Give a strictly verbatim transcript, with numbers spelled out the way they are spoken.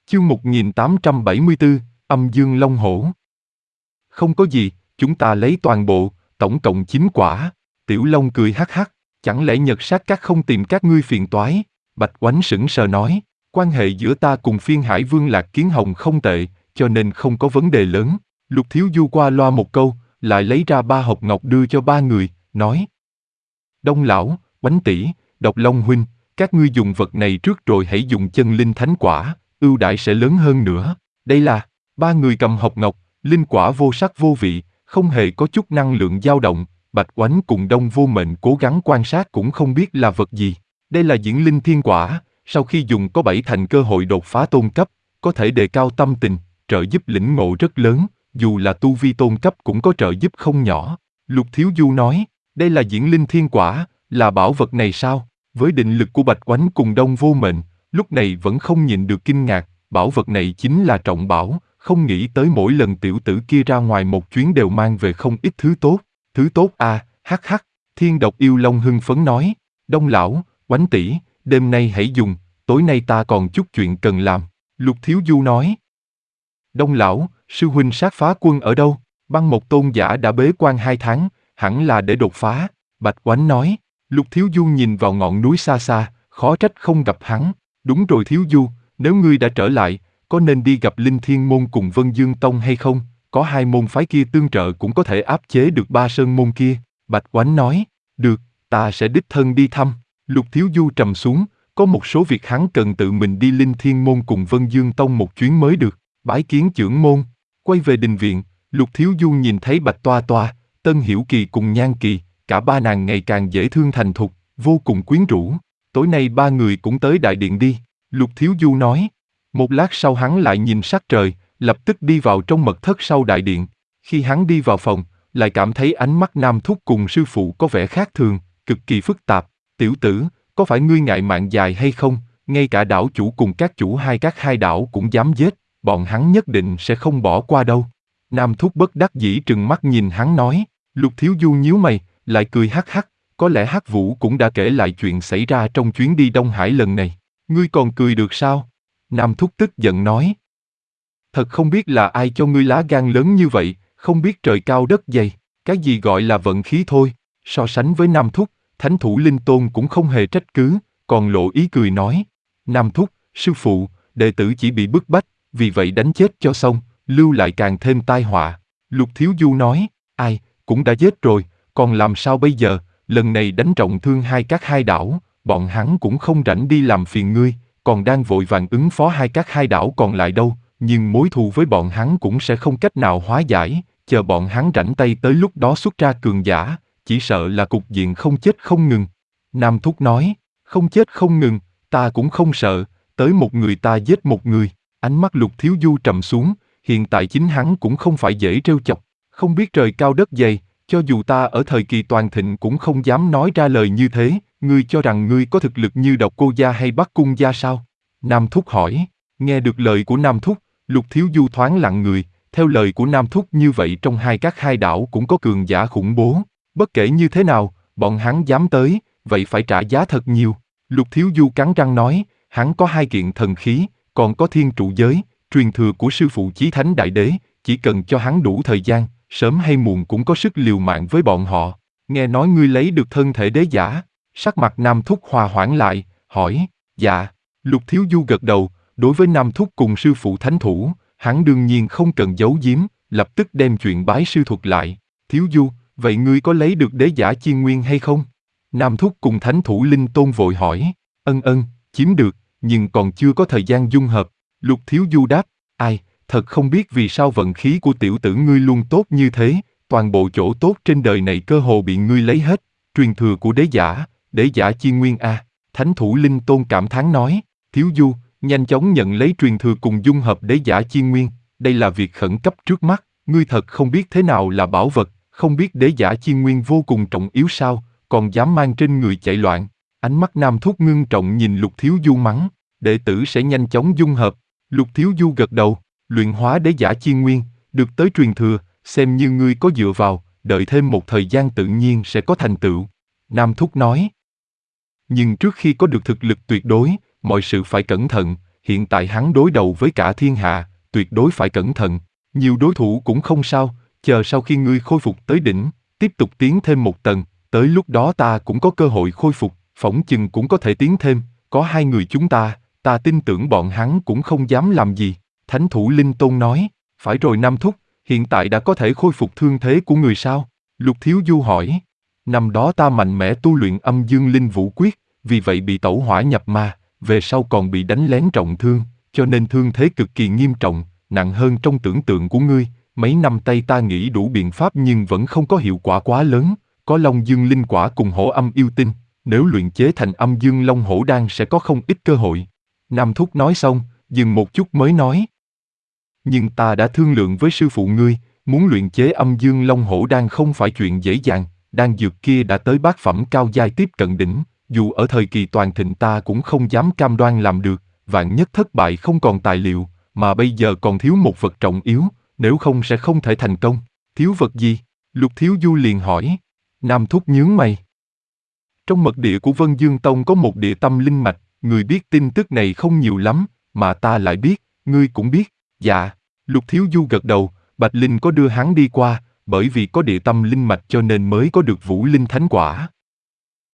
Chương một nghìn tám trăm bảy mươi tư, Âm Dương Long Hổ. Không có gì, chúng ta lấy toàn bộ, tổng cộng chín quả. Tiểu Long cười hắc hắc, chẳng lẽ Nhật Sát Các không tìm các ngươi phiền toái? Bạch Oánh sững sờ nói, quan hệ giữa ta cùng Phiên Hải Vương Lạc Kiến Hồng không tệ, cho nên không có vấn đề lớn. Lục Thiếu Du qua loa một câu, lại lấy ra ba hộp ngọc đưa cho ba người, nói: Đông lão, Oánh tỷ, Độc Long huynh, các ngươi dùng vật này trước rồi hãy dùng chân linh thánh quả, ưu đãi sẽ lớn hơn nữa. Đây là, ba người cầm hộp ngọc, linh quả vô sắc vô vị, không hề có chút năng lượng dao động. Bạch Oánh cùng Đông Vô Mệnh cố gắng quan sát cũng không biết là vật gì. Đây là diễn linh thiên quả, sau khi dùng có bảy thành cơ hội đột phá tôn cấp, có thể đề cao tâm tình, trợ giúp lĩnh ngộ rất lớn, dù là tu vi tôn cấp cũng có trợ giúp không nhỏ. Lục Thiếu Du nói, đây là diễn linh thiên quả, là bảo vật này sao? Với định lực của Bạch Oánh cùng Đông Vô Mệnh, lúc này vẫn không nhịn được kinh ngạc, bảo vật này chính là trọng bảo, không nghĩ tới mỗi lần tiểu tử kia ra ngoài một chuyến đều mang về không ít thứ tốt. Thứ tốt à, hắc hắc, Thiên Độc Yêu Long hưng phấn nói, Đông lão, Oánh tỷ, đêm nay hãy dùng, tối nay ta còn chút chuyện cần làm. Lục Thiếu Du nói, Đông lão, sư huynh Sát Phá Quân ở đâu? Băng một tôn giả đã bế quan hai tháng, hẳn là để đột phá. Bạch Oánh nói. Lục Thiếu Du nhìn vào ngọn núi xa xa, khó trách không gặp hắn. Đúng rồi Thiếu Du, nếu ngươi đã trở lại, có nên đi gặp Linh Thiên Môn cùng Vân Dương Tông hay không? Có hai môn phái kia tương trợ cũng có thể áp chế được ba sơn môn kia. Bạch Oánh nói, được, ta sẽ đích thân đi thăm. Lục Thiếu Du trầm xuống, có một số việc hắn cần tự mình đi Linh Thiên Môn cùng Vân Dương Tông một chuyến mới được. Bái kiến trưởng môn. Quay về đình viện, Lục Thiếu Du nhìn thấy Bạch Toa Toa, Tân Hiểu Kỳ cùng Nhan Kỳ, cả ba nàng ngày càng dễ thương thành thục, vô cùng quyến rũ. Tối nay ba người cũng tới đại điện đi. Lục Thiếu Du nói. Một lát sau hắn lại nhìn sắc trời, lập tức đi vào trong mật thất sau đại điện. Khi hắn đi vào phòng, lại cảm thấy ánh mắt Nam Thúc cùng sư phụ có vẻ khác thường, cực kỳ phức tạp. Tiểu tử, có phải ngươi ngại mạng dài hay không? Ngay cả đảo chủ cùng các chủ hai các hai đảo cũng dám giết, bọn hắn nhất định sẽ không bỏ qua đâu. Nam Thúc bất đắc dĩ trừng mắt nhìn hắn nói. Lục Thiếu Du nhíu mày, lại cười hắc hắc, có lẽ Hắc Vũ cũng đã kể lại chuyện xảy ra trong chuyến đi Đông Hải lần này. Ngươi còn cười được sao? Nam Thúc tức giận nói. Thật không biết là ai cho ngươi lá gan lớn như vậy, không biết trời cao đất dày, cái gì gọi là vận khí thôi. So sánh với Nam Thúc, Thánh Thủ Linh Tôn cũng không hề trách cứ, còn lộ ý cười nói. Nam Thúc, sư phụ, đệ tử chỉ bị bức bách, vì vậy đánh chết cho xong, lưu lại càng thêm tai họa. Lục Thiếu Du nói, ai, cũng đã giết rồi, còn làm sao bây giờ, lần này đánh trọng thương hai các hai đảo, bọn hắn cũng không rảnh đi làm phiền ngươi, còn đang vội vàng ứng phó hai các hai đảo còn lại đâu, nhưng mối thù với bọn hắn cũng sẽ không cách nào hóa giải, chờ bọn hắn rảnh tay tới lúc đó xuất ra cường giả, chỉ sợ là cục diện không chết không ngừng. Nam Thúc nói, không chết không ngừng, ta cũng không sợ, tới một người ta giết một người. Ánh mắt Lục Thiếu Du trầm xuống, hiện tại chính hắn cũng không phải dễ trêu chọc, không biết trời cao đất dày, cho dù ta ở thời kỳ toàn thịnh cũng không dám nói ra lời như thế, ngươi cho rằng ngươi có thực lực như Độc Cô gia hay Bắc Cung gia sao? Nam Thúc hỏi. Nghe được lời của Nam Thúc, Lục Thiếu Du thoáng lặng người, theo lời của Nam Thúc như vậy trong hai các hai đảo cũng có cường giả khủng bố, bất kể như thế nào, bọn hắn dám tới, vậy phải trả giá thật nhiều. Lục Thiếu Du cắn răng nói, hắn có hai kiện thần khí, còn có thiên trụ giới, truyền thừa của sư phụ Chí Thánh Đại Đế, chỉ cần cho hắn đủ thời gian, sớm hay muộn cũng có sức liều mạng với bọn họ. Nghe nói ngươi lấy được thân thể đế giả, sắc mặt Nam Thúc hòa hoãn lại, hỏi, dạ. Lục Thiếu Du gật đầu, đối với Nam Thúc cùng sư phụ Thánh Thủ, hắn đương nhiên không cần giấu giếm, lập tức đem chuyện bái sư thuật lại. Thiếu Du, vậy ngươi có lấy được đế giả chi nguyên hay không? Nam Thúc cùng Thánh Thủ Linh Tôn vội hỏi, ân ân, chiếm được, nhưng còn chưa có thời gian dung hợp. Lục Thiếu Du đáp, ai, thật không biết vì sao vận khí của tiểu tử ngươi luôn tốt như thế, toàn bộ chỗ tốt trên đời này cơ hồ bị ngươi lấy hết, truyền thừa của đế giả, đế giả chi nguyên a. Thánh Thủ Linh Tôn cảm thán nói, Thiếu Du, nhanh chóng nhận lấy truyền thừa cùng dung hợp đế giả chi nguyên, đây là việc khẩn cấp trước mắt, ngươi thật không biết thế nào là bảo vật, không biết đế giả chi nguyên vô cùng trọng yếu sao, còn dám mang trên người chạy loạn. Ánh mắt Nam Thúc ngưng trọng nhìn Lục Thiếu Du mắng, đệ tử sẽ nhanh chóng dung hợp. Lục Thiếu Du gật đầu, luyện hóa đế giả chi nguyên, được tới truyền thừa, xem như ngươi có dựa vào, đợi thêm một thời gian tự nhiên sẽ có thành tựu. Nam Thúc nói. Nhưng trước khi có được thực lực tuyệt đối, mọi sự phải cẩn thận, hiện tại hắn đối đầu với cả thiên hạ, tuyệt đối phải cẩn thận. Nhiều đối thủ cũng không sao, chờ sau khi ngươi khôi phục tới đỉnh, tiếp tục tiến thêm một tầng, tới lúc đó ta cũng có cơ hội khôi phục, phỏng chừng cũng có thể tiến thêm, có hai người chúng ta, ta tin tưởng bọn hắn cũng không dám làm gì. Thánh thủ Linh Tôn nói, phải rồi Nam Thúc, hiện tại đã có thể khôi phục thương thế của người sao? Lục Thiếu Du hỏi, năm đó ta mạnh mẽ tu luyện âm dương linh vũ quyết, vì vậy bị tẩu hỏa nhập ma, về sau còn bị đánh lén trọng thương, cho nên thương thế cực kỳ nghiêm trọng, nặng hơn trong tưởng tượng của ngươi. Mấy năm tay ta nghĩ đủ biện pháp nhưng vẫn không có hiệu quả quá lớn, có Long Dương Linh Quả cùng Hổ Âm Yêu Tinh, nếu luyện chế thành Âm Dương Long Hổ Đan sẽ có không ít cơ hội. Nam Thúc nói xong, dừng một chút mới nói. Nhưng ta đã thương lượng với sư phụ ngươi, muốn luyện chế Âm Dương Long Hổ Đan không phải chuyện dễ dàng, đan dược kia đã tới bát phẩm cao giai tiếp cận đỉnh, dù ở thời kỳ toàn thịnh ta cũng không dám cam đoan làm được, vạn nhất thất bại không còn tài liệu, mà bây giờ còn thiếu một vật trọng yếu, nếu không sẽ không thể thành công. Thiếu vật gì? Lục Thiếu Du liền hỏi. Nam Thúc nhướng mày. Trong mật địa của Vân Dương Tông có một địa tâm linh mạch, người biết tin tức này không nhiều lắm, mà ta lại biết, ngươi cũng biết. Dạ. Lục Thiếu Du gật đầu, Bạch Linh có đưa hắn đi qua, bởi vì có địa tâm linh mạch cho nên mới có được Vũ Linh Thánh Quả.